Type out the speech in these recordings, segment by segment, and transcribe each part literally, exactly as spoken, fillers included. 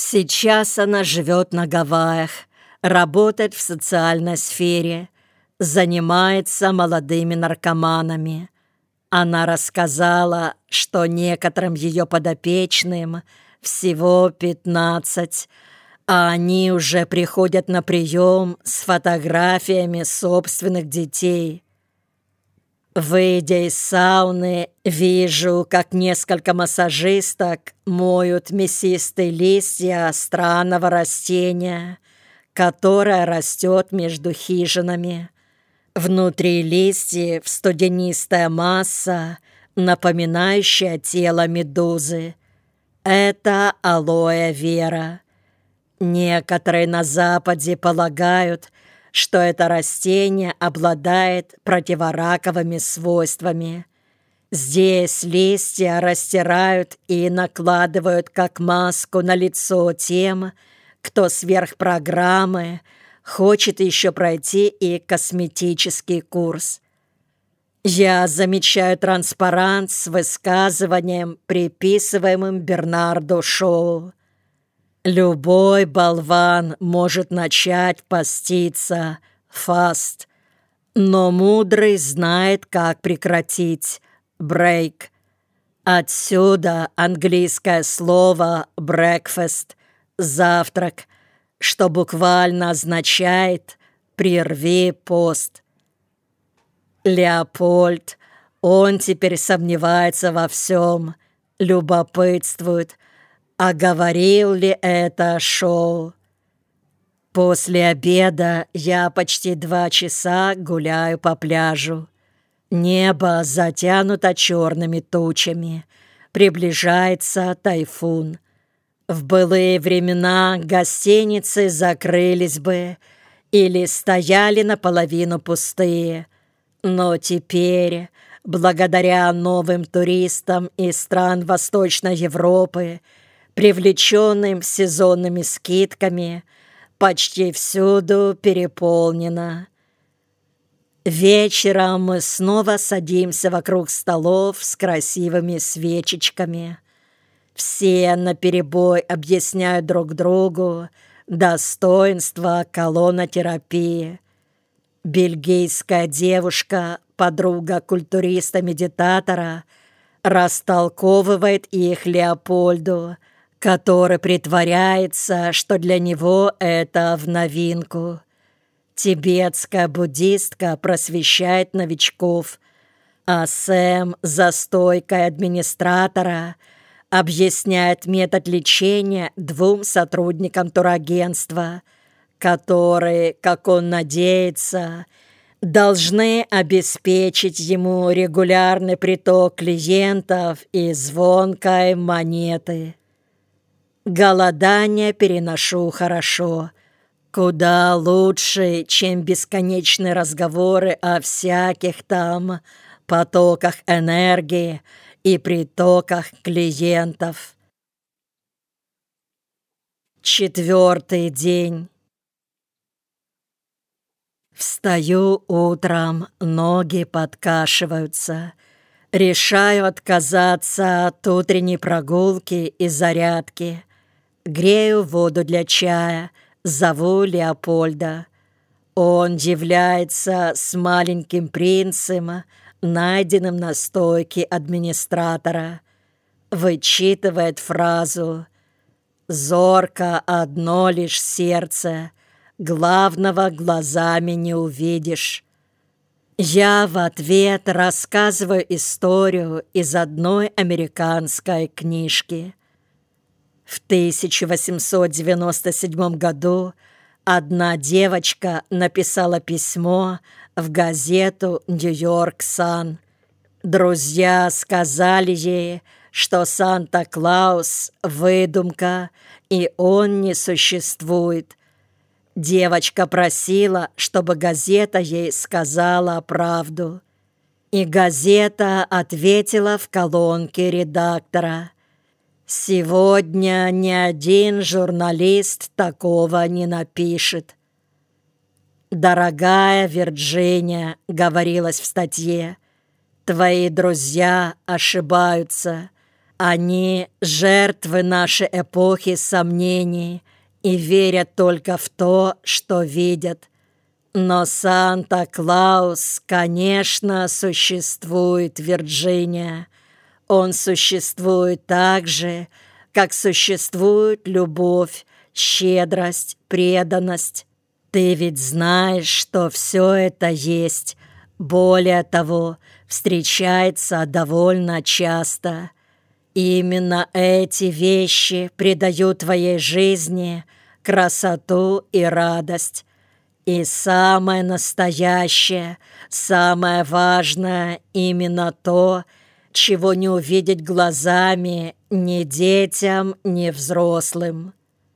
Сейчас она живет на Гавайях, работает в социальной сфере, занимается молодыми наркоманами. Она рассказала, что некоторым ее подопечным всего пятнадцать, а они уже приходят на прием с фотографиями собственных детей. Выйдя из сауны, вижу, как несколько массажисток моют мясистые листья странного растения, которое растет между хижинами. Внутри листьев студенистая масса, напоминающая тело медузы. Это алоэ вера. Некоторые на Западе полагают, что это растение обладает противораковыми свойствами. Здесь листья растирают и накладывают как маску на лицо тем, кто сверх программы хочет еще пройти и косметический курс. Я замечаю транспарант с высказыванием, приписываемым Бернарду Шоу. Любой болван может начать поститься, фаст, но мудрый знает, как прекратить, брейк. Отсюда английское слово breakfast, завтрак, что буквально означает «прерви пост». Леопольд, он теперь сомневается во всем, любопытствует, а говорил ли это Шоу? После обеда я почти два часа гуляю по пляжу. Небо затянуто черными тучами. Приближается тайфун. В былые времена гостиницы закрылись бы или стояли наполовину пустые. Но теперь, благодаря новым туристам из стран Восточной Европы, привлеченным сезонными скидками, почти всюду переполнено. Вечером мы снова садимся вокруг столов с красивыми свечечками. Все наперебой объясняют друг другу достоинства колонотерапии. Бельгийская девушка, подруга культуриста-медитатора, растолковывает их Леопольду, который притворяется, что для него это в новинку. Тибетская буддистка просвещает новичков, а Сэм за стойкой администратора объясняет метод лечения двум сотрудникам турагентства, которые, как он надеется, должны обеспечить ему регулярный приток клиентов и звонкой монеты. Голодание переношу хорошо, куда лучше, чем бесконечные разговоры о всяких там потоках энергии и притоках клиентов. Четвертый день. Встаю утром, ноги подкашиваются. Решаю отказаться от утренней прогулки и зарядки. Грею воду для чая, зову Леопольда. Он является с маленьким принцем, найденным на стойке администратора. Вычитывает фразу «Зорко одно лишь сердце, главного глазами не увидишь». Я в ответ рассказываю историю из одной американской книжки. В тысяча восемьсот девяносто седьмом году одна девочка написала письмо в газету «Нью-Йорк Сан». Друзья сказали ей, что Санта-Клаус — выдумка, и он не существует. Девочка просила, чтобы газета ей сказала правду. И газета ответила в колонке редактора: «Сегодня ни один журналист такого не напишет». «Дорогая Вирджиния», — говорилось в статье, — «твои друзья ошибаются. Они жертвы нашей эпохи сомнений и верят только в то, что видят. Но Санта-Клаус, конечно, существует, Вирджиния. Он существует так же, как существует любовь, щедрость, преданность. Ты ведь знаешь, что все это есть. Более того, встречается довольно часто. Именно эти вещи придают твоей жизни красоту и радость. И самое настоящее, самое важное именно то, чего не увидеть глазами ни детям, ни взрослым.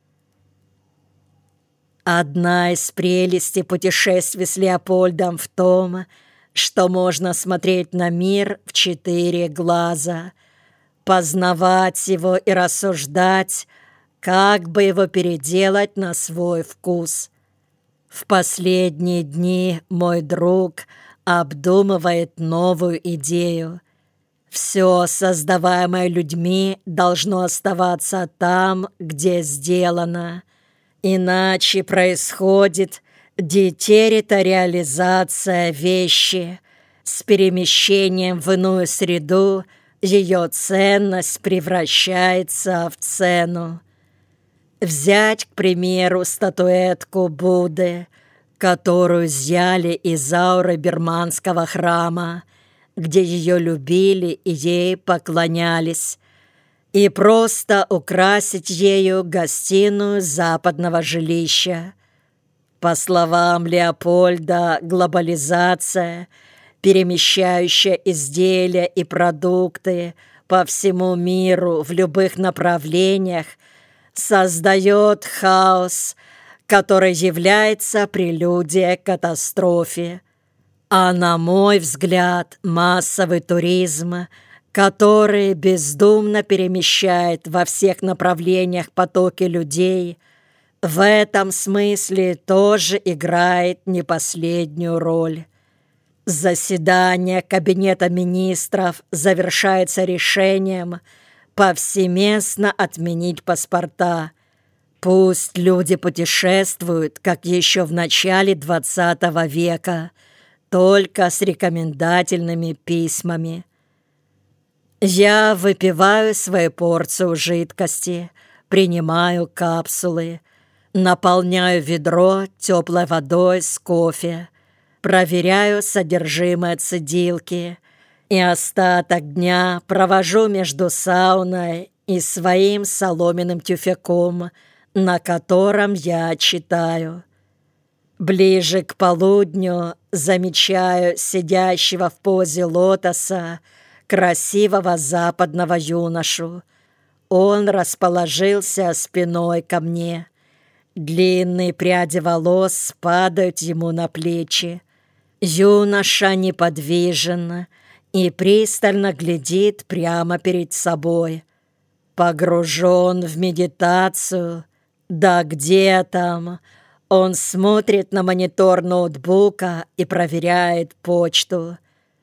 Одна из прелестей путешествий с Леопольдом в том, что можно смотреть на мир в четыре глаза, познавать его и рассуждать, как бы его переделать на свой вкус. В последние дни мой друг обдумывает новую идею. Все, создаваемое людьми, должно оставаться там, где сделано. Иначе происходит детерриториализация вещи. С перемещением в иную среду ее ценность превращается в цену. Взять, к примеру, статуэтку Будды, которую изъяли из ауры бирманского храма, где ее любили и ей поклонялись, и просто украсить ею гостиную западного жилища. По словам Леопольда, глобализация, перемещающая изделия и продукты по всему миру в любых направлениях, создает хаос, который является прелюдией к катастрофе. А на мой взгляд, массовый туризм, который бездумно перемещает во всех направлениях потоки людей, в этом смысле тоже играет не последнюю роль. Заседание Кабинета министров завершается решением повсеместно отменить паспорта. Пусть люди путешествуют, как еще в начале двадцатого века, только с рекомендательными письмами. Я выпиваю свою порцию жидкости, принимаю капсулы, наполняю ведро теплой водой с кофе, проверяю содержимое цедилки и остаток дня провожу между сауной и своим соломенным тюфяком, на котором я читаю. Ближе к полудню замечаю сидящего в позе лотоса красивого западного юношу. Он расположился спиной ко мне. Длинные пряди волос падают ему на плечи. Юноша неподвижен и пристально глядит прямо перед собой. Погружен в медитацию. Да где там? Он смотрит на монитор ноутбука и проверяет почту.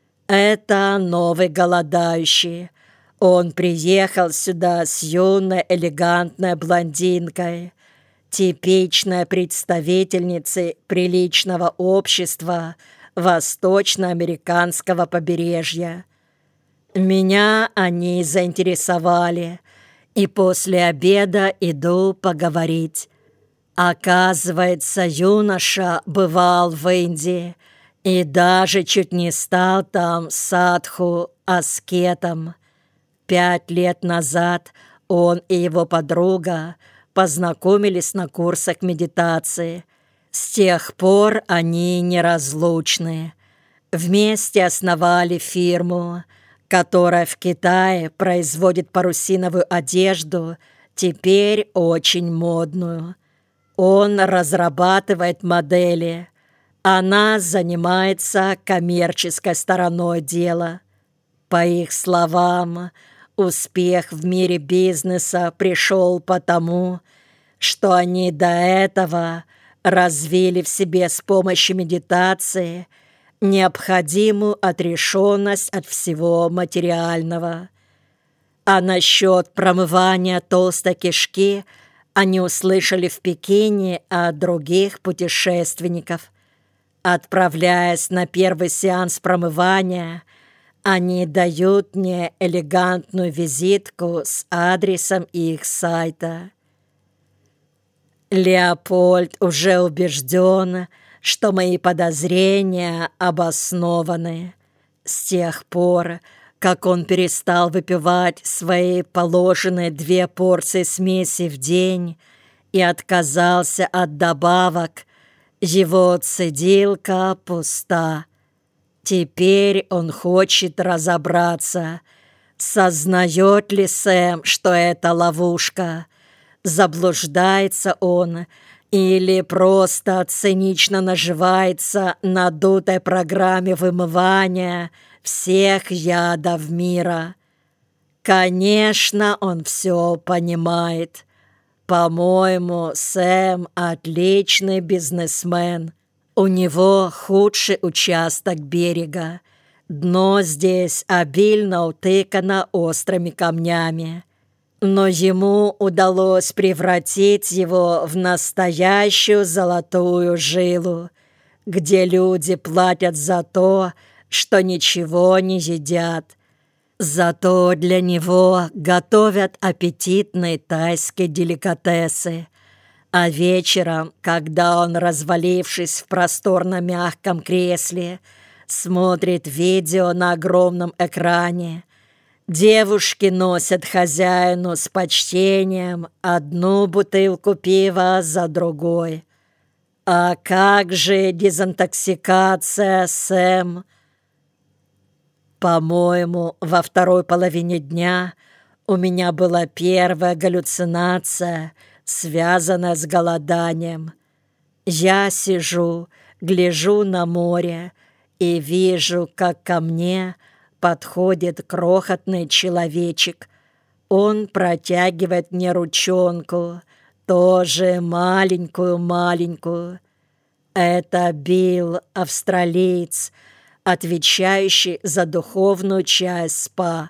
Это новый голодающий. Он приехал сюда с юной элегантной блондинкой, типичной представительницей приличного общества восточноамериканского побережья. Меня они заинтересовали, и после обеда иду поговорить. Оказывается, юноша бывал в Индии и даже чуть не стал там садху, аскетом. Пять лет назад он и его подруга познакомились на курсах медитации. С тех пор они неразлучны. Вместе основали фирму, которая в Китае производит парусиновую одежду, теперь очень модную. Он разрабатывает модели. Она занимается коммерческой стороной дела. По их словам, успех в мире бизнеса пришел потому, что они до этого развили в себе с помощью медитации необходимую отрешенность от всего материального. А насчет промывания толстой кишки они услышали в Пекине от других путешественников. Отправляясь на первый сеанс промывания, они дают мне элегантную визитку с адресом их сайта. Леопольд уже убежден, что мои подозрения обоснованы. С тех пор, как он перестал выпивать свои положенные две порции смеси в день и отказался от добавок, его цедилка пуста. Теперь он хочет разобраться, сознает ли Сэм, что это ловушка, заблуждается он или просто цинично наживается на дутой программе вымывания всех ядов мира. Конечно, он все понимает. По-моему, Сэм отличный бизнесмен. У него худший участок берега. Дно здесь обильно утыкано острыми камнями. Но ему удалось превратить его в настоящую золотую жилу, где люди платят за то, что ничего не едят. Зато для него готовят аппетитные тайские деликатесы. А вечером, когда он, развалившись в просторно-мягком кресле, смотрит видео на огромном экране, девушки носят хозяину с почтением одну бутылку пива за другой. А как же дезинтоксикация, Сэм? По-моему, во второй половине дня у меня была первая галлюцинация, связанная с голоданием. Я сижу, гляжу на море и вижу, как ко мне подходит крохотный человечек. Он протягивает мне ручонку, тоже маленькую-маленькую. Это Билл, австралиец, отвечающий за духовную часть СПА.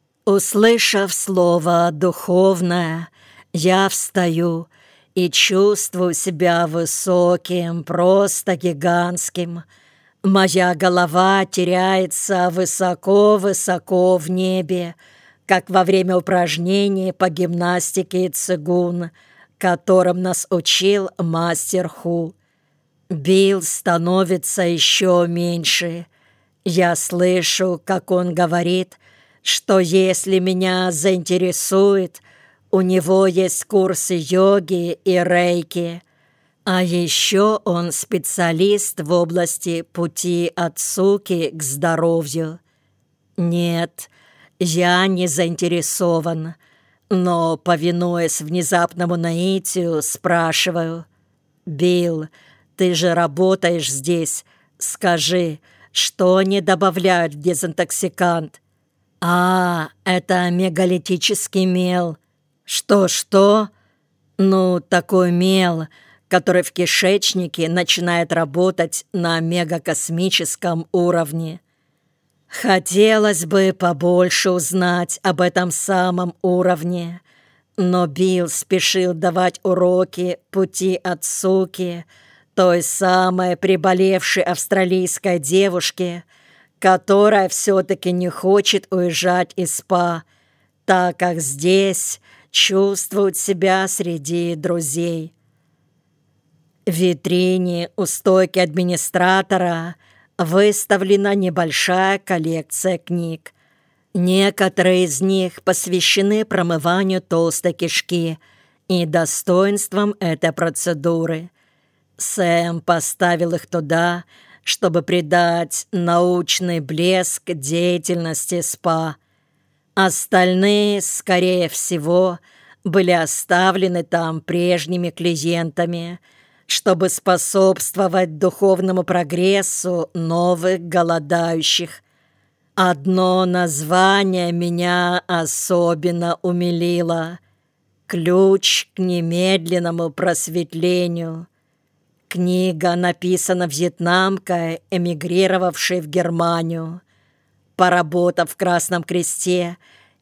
Услышав слово «духовное», я встаю и чувствую себя высоким, просто гигантским. Моя голова теряется высоко-высоко в небе, как во время упражнений по гимнастике цигун, которым нас учил мастер Ху. Билл становится еще меньше. Я слышу, как он говорит, что если меня заинтересует, у него есть курсы йоги и рейки. А еще он специалист в области пути от суки к здоровью. Нет, я не заинтересован, но, повинуясь внезапному наитию, спрашиваю: «Билл, ты же работаешь здесь. Скажи, что они добавляют в дезинтоксикант?» «А, это мегалитический мел». «Что-что?» «Ну, такой мел, который в кишечнике начинает работать на мегакосмическом уровне». Хотелось бы побольше узнать об этом самом уровне, но Билл спешил давать уроки пути от суки, той самой приболевшей австралийской девушке, которая все-таки не хочет уезжать из СПА, так как здесь чувствует себя среди друзей. В витрине у стойки администратора выставлена небольшая коллекция книг. Некоторые из них посвящены промыванию толстой кишки и достоинствам этой процедуры. Сэм поставил их туда, чтобы придать научный блеск деятельности СПА. Остальные, скорее всего, были оставлены там прежними клиентами, чтобы способствовать духовному прогрессу новых голодающих. Одно название меня особенно умилило: «Ключ к немедленному просветлению». Книга написана вьетнамкой, эмигрировавшей в Германию. Поработав в Красном Кресте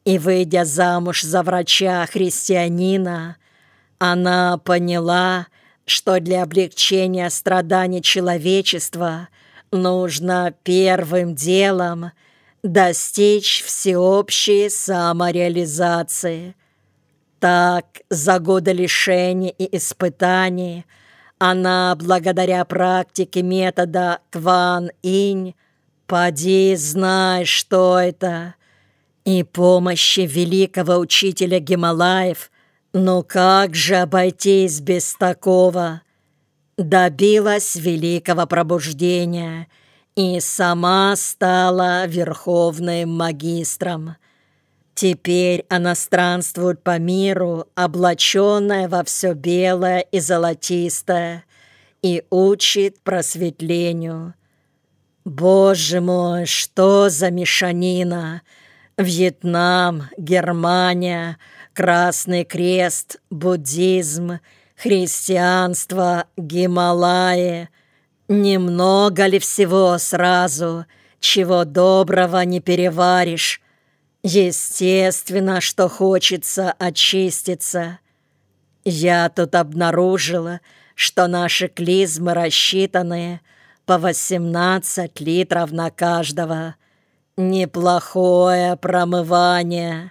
И, выйдя замуж за врача-христианина, она поняла, что для облегчения страданий человечества нужно первым делом достичь всеобщей самореализации. Так, за годы лишений и испытаний она, благодаря практике метода Кван-Инь, поди знай, что это, и помощи великого учителя Гималаев, ну как же обойтись без такого, добилась великого пробуждения и сама стала верховным магистром. Теперь она странствует по миру, облаченная во все белое и золотистое, и учит просветлению. Боже мой, что за мешанина! Вьетнам, Германия, Красный Крест, буддизм, христианство, Гималаи. Немного ли всего сразу, чего доброго не переваришь? Естественно, что хочется очиститься. Я тут обнаружила, что наши клизмы рассчитаны по восемнадцать литров на каждого. Неплохое промывание.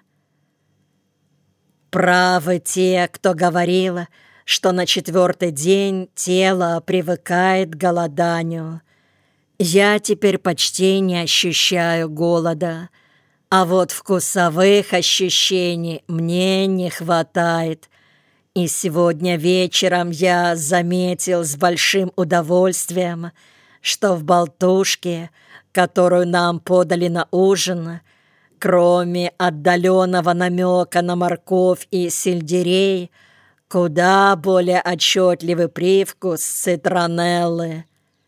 Правы те, кто говорил, что на четвертый день тело привыкает к голоданию. Я теперь почти не ощущаю голода, а вот вкусовых ощущений мне не хватает. И сегодня вечером я заметил с большим удовольствием, что в болтушке, которую нам подали на ужин, кроме отдаленного намека на морковь и сельдерей, куда более отчетливый привкус цитронеллы.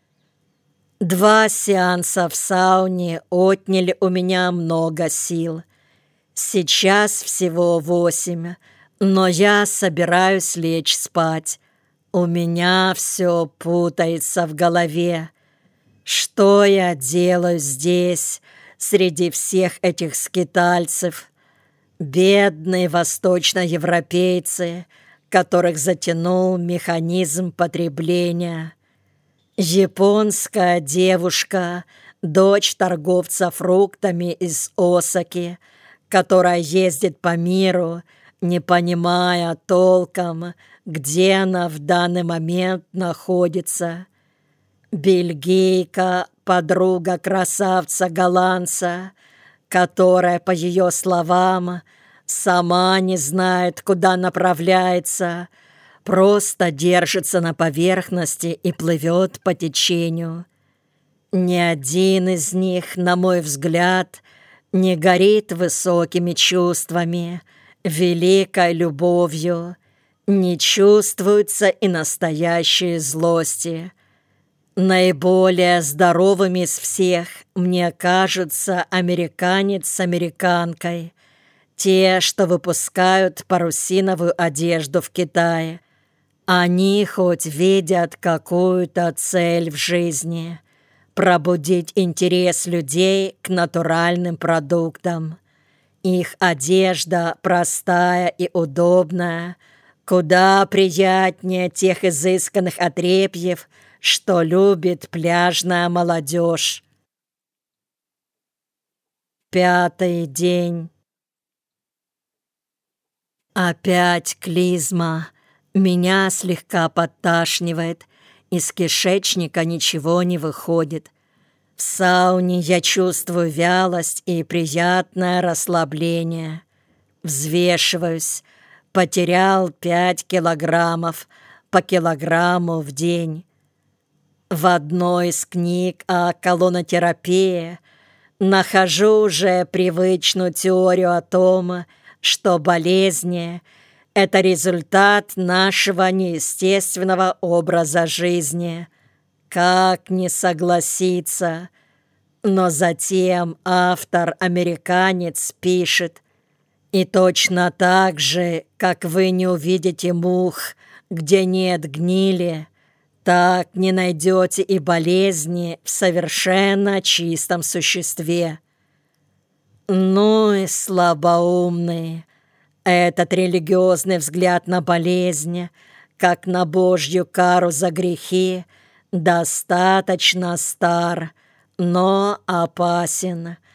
Два сеанса в сауне отняли у меня много сил. Сейчас всего восемь, но я собираюсь лечь спать. У меня все путается в голове. Что я делаю здесь, среди всех этих скитальцев? Бедные восточноевропейцы, которых затянул механизм потребления. Японская девушка, дочь торговца фруктами из Осаки, которая ездит по миру, не понимая толком, где она в данный момент находится. Бельгийка, подруга красавца-голландца, которая, по ее словам, сама не знает, куда направляется, просто держится на поверхности и плывет по течению. Ни один из них, на мой взгляд, не горит высокими чувствами, великой любовью, не чувствуется и настоящей злости. Наиболее здоровыми из всех мне кажутся американец с американкой, те, что выпускают парусиновую одежду в Китае. Они хоть видят какую-то цель в жизни — пробудить интерес людей к натуральным продуктам. Их одежда простая и удобная, куда приятнее тех изысканных отрепьев, что любит пляжная молодежь. Пятый день. Опять клизма. Меня слегка подташнивает, из кишечника ничего не выходит. В сауне я чувствую вялость и приятное расслабление. Взвешиваюсь. Потерял пять килограммов, по килограмму в день. В одной из книг о колонотерапии нахожу уже привычную теорию о том, что болезни — это результат нашего неестественного образа жизни. Как не согласиться? Но затем автор-американец пишет: «И точно так же, как вы не увидите мух, где нет гнили, так не найдете и болезни в совершенно чистом существе». Ну и слабоумный. Этот религиозный взгляд на болезнь, как на Божью кару за грехи, достаточно стар, но опасен.